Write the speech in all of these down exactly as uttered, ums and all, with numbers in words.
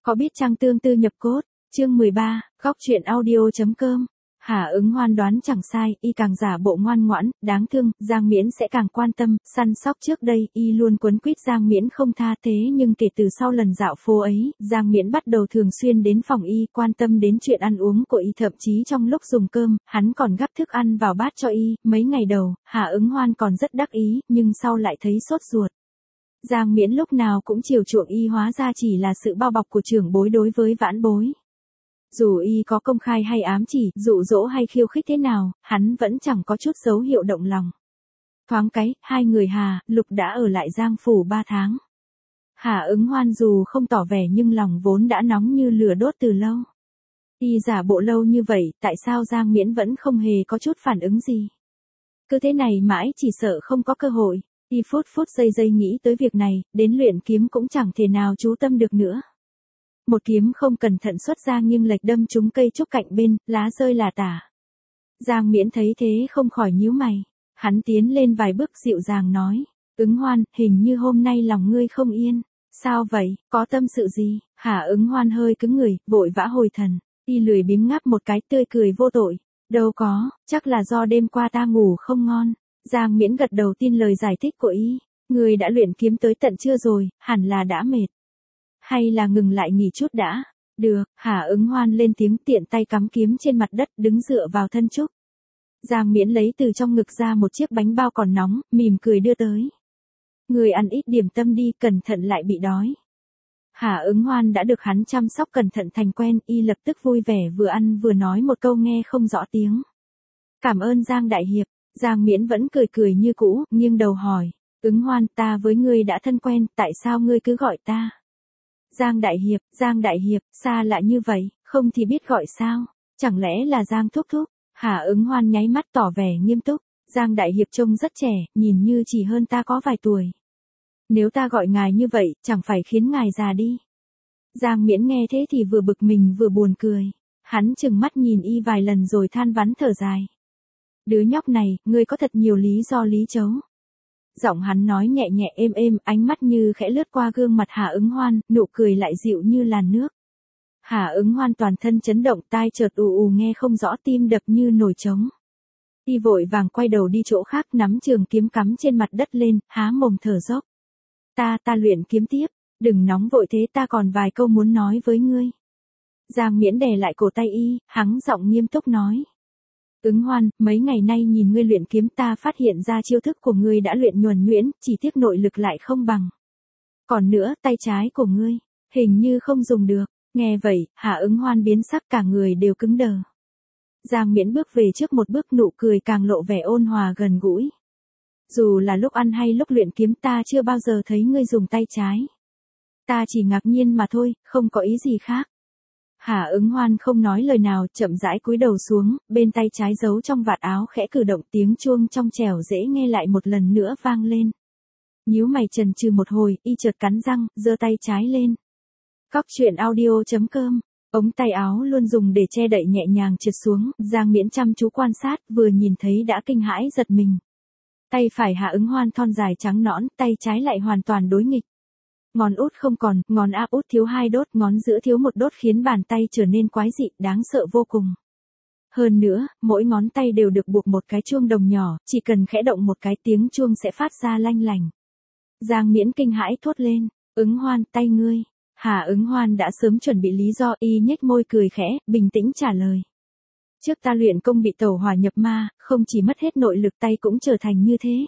Có biết trang tương tư nhập cốt, chương mười ba, góc truyện audio.com. Hà Ứng Hoan đoán chẳng sai, y càng giả bộ ngoan ngoãn, đáng thương, Giang Miễn sẽ càng quan tâm, săn sóc trước đây, y luôn quấn quýt Giang Miễn không tha thế nhưng kể từ sau lần dạo phố ấy, Giang Miễn bắt đầu thường xuyên đến phòng y, quan tâm đến chuyện ăn uống của y, thậm chí trong lúc dùng cơm, hắn còn gắp thức ăn vào bát cho y, mấy ngày đầu, Hà Ứng Hoan còn rất đắc ý, nhưng sau lại thấy sốt ruột. Giang Miễn lúc nào cũng chiều chuộng y, hóa ra chỉ là sự bao bọc của trưởng bối đối với vãn bối. Dù y có công khai hay ám chỉ, dụ dỗ hay khiêu khích thế nào, hắn vẫn chẳng có chút dấu hiệu động lòng. Thoáng cái, hai người Hà, Lục đã ở lại Giang phủ ba tháng. Hà Ứng Hoan dù không tỏ vẻ nhưng lòng vốn đã nóng như lửa đốt từ lâu. Y giả bộ lâu như vậy, tại sao Giang Miễn vẫn không hề có chút phản ứng gì? Cứ thế này mãi chỉ sợ không có cơ hội. Y phút phút giây giây nghĩ tới việc này, đến luyện kiếm cũng chẳng thể nào chú tâm được nữa. Một kiếm không cẩn thận xuất ra nghiêng lệch đâm trúng cây trúc cạnh bên, lá rơi là tả. Giang Miễn thấy thế không khỏi nhíu mày. Hắn tiến lên vài bước dịu dàng nói, Ứng Hoan, hình như hôm nay lòng ngươi không yên. Sao vậy, có tâm sự gì? Hà Ứng Hoan hơi cứng người, vội vã hồi thần. Y lười biếng ngáp một cái tươi cười vô tội. Đâu có, chắc là do đêm qua ta ngủ không ngon. Giang Miễn gật đầu tin lời giải thích của y. Ngươi đã luyện kiếm tới tận trưa rồi, hẳn là đã mệt. Hay là ngừng lại nghỉ chút đã? Được, Hà Ứng Hoan lên tiếng, tiện tay cắm kiếm trên mặt đất, đứng dựa vào thân trúc. Giang Miễn lấy từ trong ngực ra một chiếc bánh bao còn nóng, mỉm cười đưa tới. Người ăn ít điểm tâm đi, cẩn thận lại bị đói. Hà Ứng Hoan đã được hắn chăm sóc cẩn thận thành quen, y lập tức vui vẻ vừa ăn vừa nói một câu nghe không rõ tiếng. Cảm ơn Giang đại hiệp. Giang Miễn vẫn cười cười như cũ, nghiêng đầu hỏi. Ứng Hoan, ta với ngươi đã thân quen, tại sao ngươi cứ gọi ta? Giang đại hiệp, Giang đại hiệp, xa lạ như vậy, không thì biết gọi sao? Chẳng lẽ là Giang thúc thúc? Hà Ứng Hoan nháy mắt tỏ vẻ nghiêm túc. Giang đại hiệp trông rất trẻ, nhìn như chỉ hơn ta có vài tuổi. Nếu ta gọi ngài như vậy, chẳng phải khiến ngài già đi. Giang Miễn nghe thế thì vừa bực mình vừa buồn cười. Hắn chừng mắt nhìn y vài lần rồi than vãn thở dài. Đứa nhóc này, ngươi có thật nhiều lý do lý chấu. Giọng hắn nói nhẹ nhẹ êm êm, ánh mắt như khẽ lướt qua gương mặt Hà Ứng Hoan, nụ cười lại dịu như làn nước. Hà Ứng Hoan toàn thân chấn động, tai chợt ù ù nghe không rõ, tim đập như nổi trống. Y vội vàng quay đầu đi chỗ khác, nắm trường kiếm cắm trên mặt đất lên, há mồm thở dốc. Ta, ta luyện kiếm tiếp, đừng nóng vội thế, ta còn vài câu muốn nói với ngươi. Giang Miễn đè lại cổ tay y, hắng giọng nghiêm túc nói. Ứng Hoan, mấy ngày nay nhìn ngươi luyện kiếm ta phát hiện ra chiêu thức của ngươi đã luyện nhuần nhuyễn, chỉ tiếc nội lực lại không bằng. Còn nữa, tay trái của ngươi, hình như không dùng được. Nghe vậy, Hà Ứng Hoan biến sắc, cả người đều cứng đờ. Giang Miễn bước về trước một bước, nụ cười càng lộ vẻ ôn hòa gần gũi. Dù là lúc ăn hay lúc luyện kiếm ta chưa bao giờ thấy ngươi dùng tay trái. Ta chỉ ngạc nhiên mà thôi, không có ý gì khác. Hà Ứng Hoan không nói lời nào, chậm rãi cúi đầu xuống, bên tay trái giấu trong vạt áo khẽ cử động, tiếng chuông trong trẻo dễ nghe lại một lần nữa vang lên. Nhíu mày chần chừ một hồi, y chợt cắn răng, giơ tay trái lên. Góc truyện audio.com. Ống tay áo luôn dùng để che đậy nhẹ nhàng trượt xuống, Giang Miễn chăm chú quan sát, vừa nhìn thấy đã kinh hãi giật mình. Tay phải Hà Ứng Hoan thon dài trắng nõn, tay trái lại hoàn toàn đối nghịch. Ngón út không còn, ngón áp út thiếu hai đốt, ngón giữa thiếu một đốt khiến bàn tay trở nên quái dị, đáng sợ vô cùng. Hơn nữa, mỗi ngón tay đều được buộc một cái chuông đồng nhỏ, chỉ cần khẽ động một cái tiếng chuông sẽ phát ra lanh lành. Giang Miễn kinh hãi thốt lên, Ứng Hoan, tay ngươi. Hà Ứng Hoan đã sớm chuẩn bị lý do, y nhếch môi cười khẽ, bình tĩnh trả lời. Trước ta luyện công bị tẩu hỏa nhập ma, không chỉ mất hết nội lực, tay cũng trở thành như thế.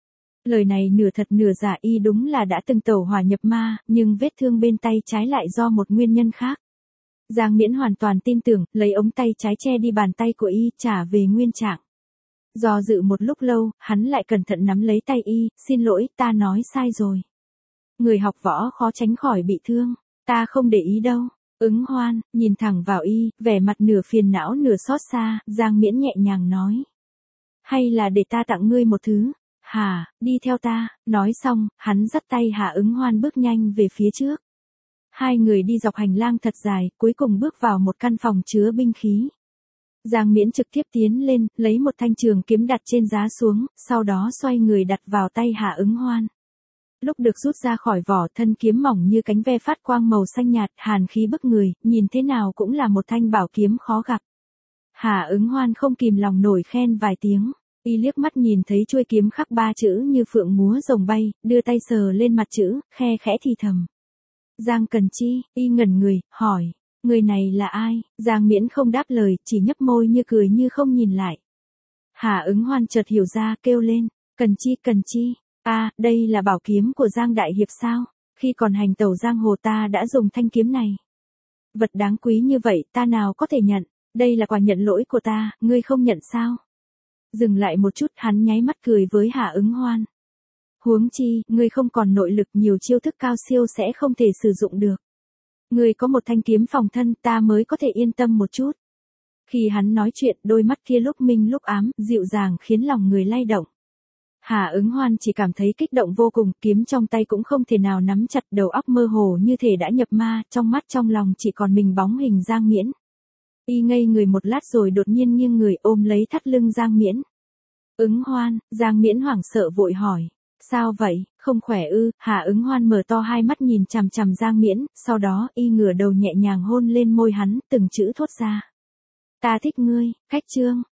Lời này nửa thật nửa giả, y đúng là đã từng tẩu hỏa nhập ma, nhưng vết thương bên tay trái lại do một nguyên nhân khác. Giang Miễn hoàn toàn tin tưởng, lấy ống tay trái che đi bàn tay của y, trả về nguyên trạng. Do dự một lúc lâu, hắn lại cẩn thận nắm lấy tay y, xin lỗi, ta nói sai rồi. Người học võ khó tránh khỏi bị thương, ta không để ý đâu. Ứng Hoan, nhìn thẳng vào y, vẻ mặt nửa phiền não nửa xót xa, Giang Miễn nhẹ nhàng nói. Hay là để ta tặng ngươi một thứ? Hà, đi theo ta. Nói xong, hắn dắt tay Hà Ứng Hoan bước nhanh về phía trước. Hai người đi dọc hành lang thật dài, cuối cùng bước vào một căn phòng chứa binh khí. Giang Miễn trực tiếp tiến lên, lấy một thanh trường kiếm đặt trên giá xuống, sau đó xoay người đặt vào tay Hà Ứng Hoan. Lúc được rút ra khỏi vỏ, thân kiếm mỏng như cánh ve phát quang màu xanh nhạt, hàn khí bức người, nhìn thế nào cũng là một thanh bảo kiếm khó gặp. Hà Ứng Hoan không kìm lòng nổi khen vài tiếng. Y liếc mắt nhìn thấy chuôi kiếm khắc ba chữ như phượng múa rồng bay, đưa tay sờ lên mặt chữ, khe khẽ thì thầm. Giang Cần Chi. Y ngẩn người, hỏi. Người này là ai? Giang Miễn không đáp lời, chỉ nhấp môi như cười như không nhìn lại. Hà Ứng Hoan chợt hiểu ra, kêu lên. Cần Chi, Cần Chi. À, đây là bảo kiếm của Giang Đại Hiệp sao? Khi còn hành tẩu giang hồ ta đã dùng thanh kiếm này. Vật đáng quý như vậy ta nào có thể nhận. Đây là quà nhận lỗi của ta, ngươi không nhận sao? Dừng lại một chút, hắn nháy mắt cười với Hà Ứng Hoan. Huống chi, ngươi không còn nội lực, nhiều chiêu thức cao siêu sẽ không thể sử dụng được. Ngươi có một thanh kiếm phòng thân, ta mới có thể yên tâm một chút. Khi hắn nói chuyện, đôi mắt kia lúc minh lúc ám, dịu dàng khiến lòng người lay động. Hà Ứng Hoan chỉ cảm thấy kích động vô cùng, kiếm trong tay cũng không thể nào nắm chặt, đầu óc mơ hồ như thể đã nhập ma, trong mắt trong lòng chỉ còn mình bóng hình Giang Miễn. Y ngây người một lát rồi đột nhiên nghiêng người ôm lấy thắt lưng Giang Miễn. Ứng Hoan. Giang Miễn hoảng sợ vội hỏi. Sao vậy, không khỏe ư? Hà Ứng Hoan mở to hai mắt nhìn chằm chằm Giang Miễn, sau đó y ngửa đầu nhẹ nhàng hôn lên môi hắn, từng chữ thốt ra. Ta thích ngươi. Khách trương.